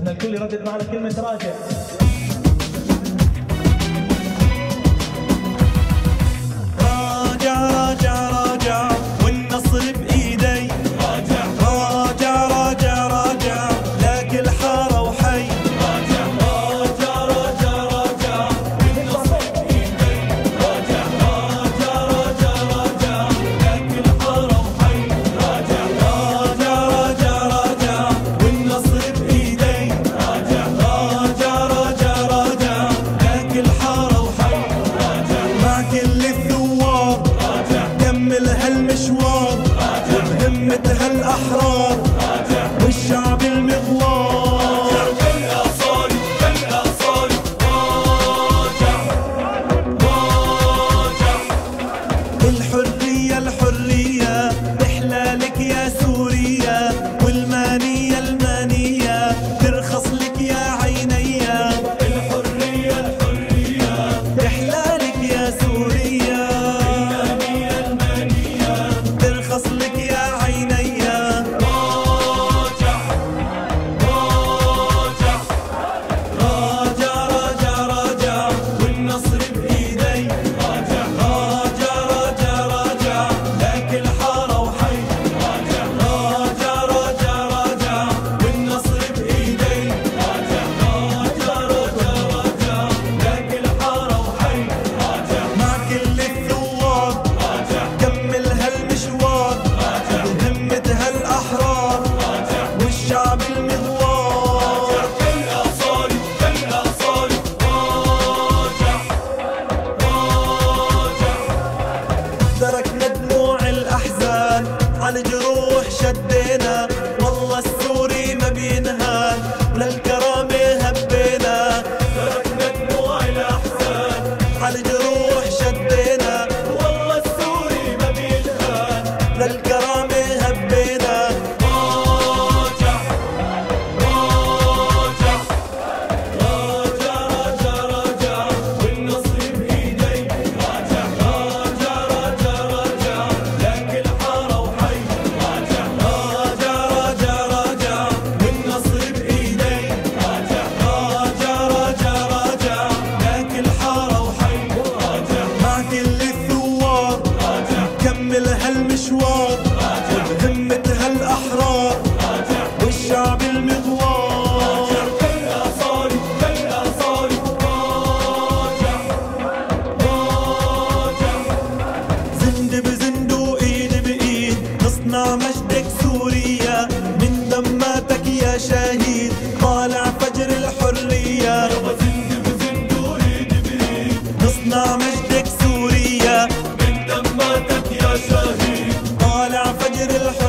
ان الكل يردد معنا كلمه راجع. راجع راجع راجع والنصر بايدي، راجع راجع راجع راجع لك الحاره وحي، راجع راجع راجع راجع والنصر بايدي، راجع راجع راجع راجع لك الحاره وحي، راجع راجع راجع راجع والنصر بايدي، راجع راجع راجع راجع لك الحاره وحي، راجع مع كل الثوار كمل هالمشوار وبهمة هالأحرار والشعب المغوار. كالأصال كالأصال راجع راجع الحرية الحرية بحلالك يا سوريا، والمانية المانية ترخص لك يا عينيا. الحرية الحرية بحلالك يا سوريا، ترخص لك يا عينيا. راجع راجع راجع راجع راجع والنصر بإيدي، راجع راجع راجع راجع لك الحارة وحي، راجع راجع راجع راجع والنصر بإيدي، راجع راجع راجع راجع لك الحارة وحي، راجع مع كل الثوار كمل هالمشوار بهمة هالأحرار والشعب المغوار. كالأصال كالأصال راجع راجع تركنا دموع الأحزان على جروح شدينا، والله السوري ما بينهان وللكرامة هبينا. تركنا دموع الأحزان على جروح شدينا، والله السوري ما بينهان للكرامة هبينا. راجع راجع راجع راجع راجع والنصر بإيدي، راجع راجع راجع راجع لك الحارة وحي، راجع راجع راجع راجع والنصر بإيدي، راجع راجع راجع راجع لك الحارة وحي، راجع مع كل الثوار كمل هالمشوار وبهمة هالأحرار والشعب المغوار. كالأصال كالأصال راجع راجع زند بزند وإيد بإيد نصنع مجدك سوريا، من دماتك يا شهيد طالع فجر الحرية. زند بزند وإيد بإيد نصنع مجدك سوريا، من دماتك يا شهيد طالع فجر الحرية.